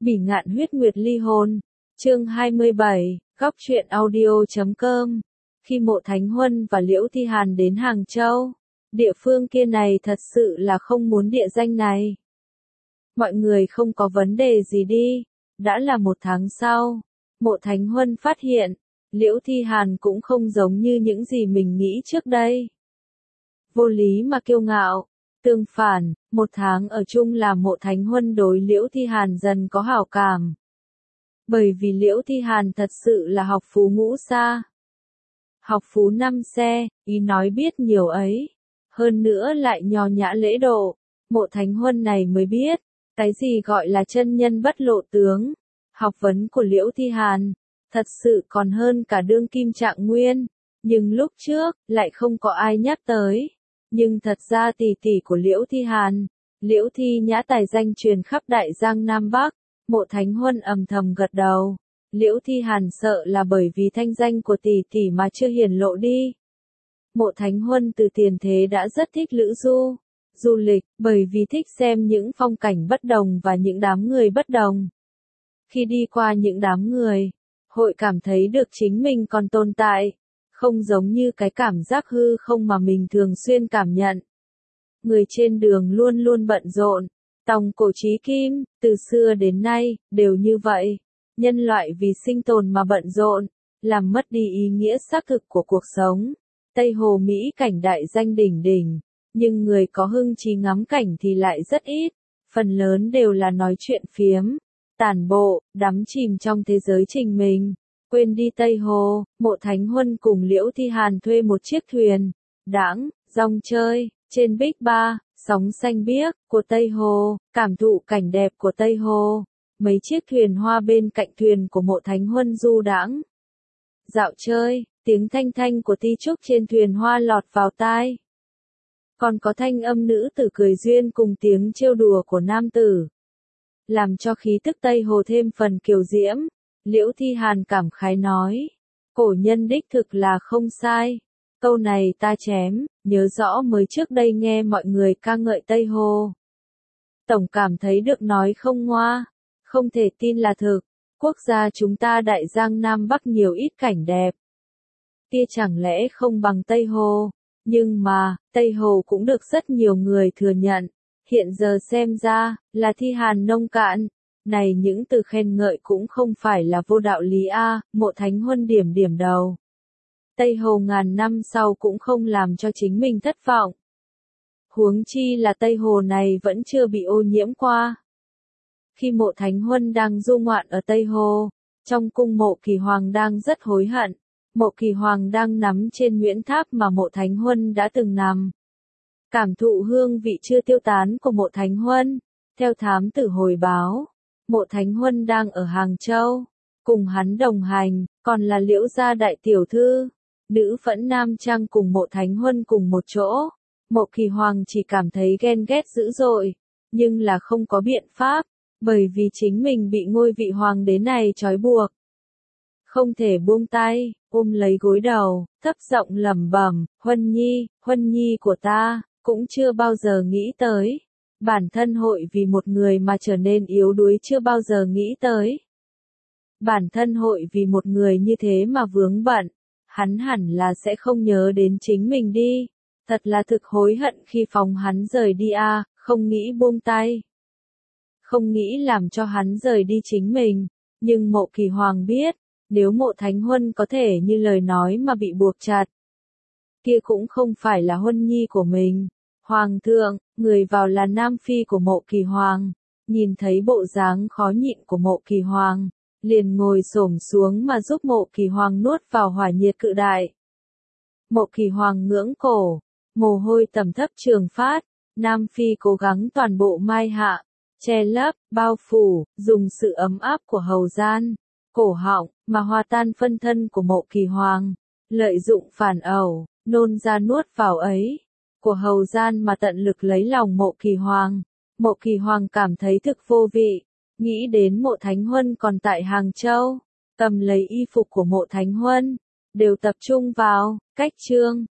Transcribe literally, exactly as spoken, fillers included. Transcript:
Bỉ ngạn huyết nguyệt ly hồn. Chương hai mươi bảy, góc truyện audio chấm com. Khi Mộ Thánh Huân và Liễu Thi Hàn đến Hàng Châu, địa phương kia này thật sự là không muốn địa danh này. Mọi người không có vấn đề gì đi. Đã là một tháng sau, Mộ Thánh Huân phát hiện, Liễu Thi Hàn cũng không giống như những gì mình nghĩ trước đây. Vô lý mà kiêu ngạo. Tương phản, một tháng ở chung làm Mộ Thánh Huân đối Liễu Thi Hàn dần có hảo cảm. Bởi vì Liễu Thi Hàn thật sự là học phú ngũ xa. Học phú năm xe, ý nói biết nhiều ấy. Hơn nữa lại nho nhã lễ độ. Mộ Thánh Huân này mới biết, cái gì gọi là chân nhân bất lộ tướng. Học vấn của Liễu Thi Hàn, thật sự còn hơn cả đương kim Trạng Nguyên. Nhưng lúc trước, lại không có ai nhắc tới. Nhưng thật ra tỷ tỷ của Liễu Thi Hàn, Liễu Thi Nhã tài danh truyền khắp Đại Giang Nam Bắc. Mộ Thánh Huân ầm thầm gật đầu. Liễu Thi Hàn sợ là bởi vì thanh danh của tỷ tỷ mà chưa hiển lộ đi. Mộ Thánh Huân từ tiền thế đã rất thích lữ du, du lịch, bởi vì thích xem những phong cảnh bất đồng và những đám người bất đồng. Khi đi qua những đám người, hội cảm thấy được chính mình còn tồn tại, không giống như cái cảm giác hư không mà mình thường xuyên cảm nhận. Người trên đường luôn luôn bận rộn, tòng cổ chí kim, từ xưa đến nay, đều như vậy. Nhân loại vì sinh tồn mà bận rộn, làm mất đi ý nghĩa xác thực của cuộc sống. Tây Hồ Mỹ cảnh đại danh đỉnh đỉnh, nhưng người có hưng trí ngắm cảnh thì lại rất ít, phần lớn đều là nói chuyện phiếm, tản bộ, đắm chìm trong thế giới trình mình. Quên đi Tây Hồ, Mộ Thánh Huân cùng Liễu Thi Hàn thuê một chiếc thuyền, đãng, rong chơi, trên Bích Ba, sóng xanh biếc, của Tây Hồ, cảm thụ cảnh đẹp của Tây Hồ. Mấy chiếc thuyền hoa bên cạnh thuyền của Mộ Thánh Huân du đãng. Dạo chơi, tiếng thanh thanh của ti trúc trên thuyền hoa lọt vào tai. Còn có thanh âm nữ tử cười duyên cùng tiếng trêu đùa của nam tử. Làm cho khí tức Tây Hồ thêm phần kiều diễm. Liễu Thi Hàn cảm khái nói. Cổ nhân đích thực là không sai. Câu này ta chém, nhớ rõ mới trước đây nghe mọi người ca ngợi Tây Hồ. Tổng cảm thấy được nói không ngoa. Không thể tin là thực. Quốc gia chúng ta Đại Giang Nam Bắc nhiều ít cảnh đẹp. Kia chẳng lẽ không bằng Tây Hồ. Nhưng mà, Tây Hồ cũng được rất nhiều người thừa nhận. Hiện giờ xem ra, là Thi Hàn nông cạn. Này những từ khen ngợi cũng không phải là vô đạo lý a. Mộ Thánh Huân điểm điểm đầu. Tây Hồ ngàn năm sau cũng không làm cho chính mình thất vọng. Huống chi là Tây Hồ này vẫn chưa bị ô nhiễm qua. Khi Mộ Thánh Huân đang du ngoạn ở Tây Hồ, trong cung Mộ Kỳ Hoàng đang rất hối hận. Mộ Kỳ Hoàng đang nằm trên Nguyễn Tháp mà Mộ Thánh Huân đã từng nằm. Cảm thụ hương vị chưa tiêu tán của Mộ Thánh Huân. Theo thám tử hồi báo, Mộ Thánh Huân đang ở Hàng Châu. Cùng hắn đồng hành, còn là Liễu gia đại tiểu thư. Nữ Phẫn Nam Trang cùng Mộ Thánh Huân cùng một chỗ. Mộ Kỳ Hoàng chỉ cảm thấy ghen ghét dữ dội, nhưng là không có biện pháp. Bởi vì chính mình bị ngôi vị hoàng đế này trói buộc. Không thể buông tay, ôm lấy gối đầu, thấp giọng lẩm bẩm, Huân Nhi, Huân Nhi của ta, cũng chưa bao giờ nghĩ tới. Bản thân hội vì một người mà trở nên yếu đuối chưa bao giờ nghĩ tới. Bản thân hội vì một người như thế mà vướng bận, hắn hẳn là sẽ không nhớ đến chính mình đi. Thật là thực hối hận khi phóng hắn rời đi a, à, không nghĩ buông tay. Không nghĩ làm cho hắn rời đi chính mình, nhưng Mộ Kỳ Hoàng biết, nếu Mộ Thánh Huân có thể như lời nói mà bị buộc chặt, kia cũng không phải là Huân Nhi của mình. Hoàng thượng, người vào là Nam Phi của Mộ Kỳ Hoàng, nhìn thấy bộ dáng khó nhịn của Mộ Kỳ Hoàng, liền ngồi xổm xuống mà giúp Mộ Kỳ Hoàng nuốt vào hỏa nhiệt cự đại. Mộ Kỳ Hoàng ngưỡng cổ, mồ hôi tầm thấp trường phát, Nam Phi cố gắng toàn bộ mai hạ. Che lấp, bao phủ, dùng sự ấm áp của hầu gian, cổ họng, mà hòa tan phân thân của Mộ Kỳ Hoàng, lợi dụng phản ẩu, nôn ra nuốt vào ấy, của hầu gian mà tận lực lấy lòng Mộ Kỳ Hoàng. Mộ Kỳ Hoàng cảm thấy thực vô vị, nghĩ đến Mộ Thánh Huân còn tại Hàng Châu, cầm lấy y phục của Mộ Thánh Huân, đều tập trung vào, cách chương,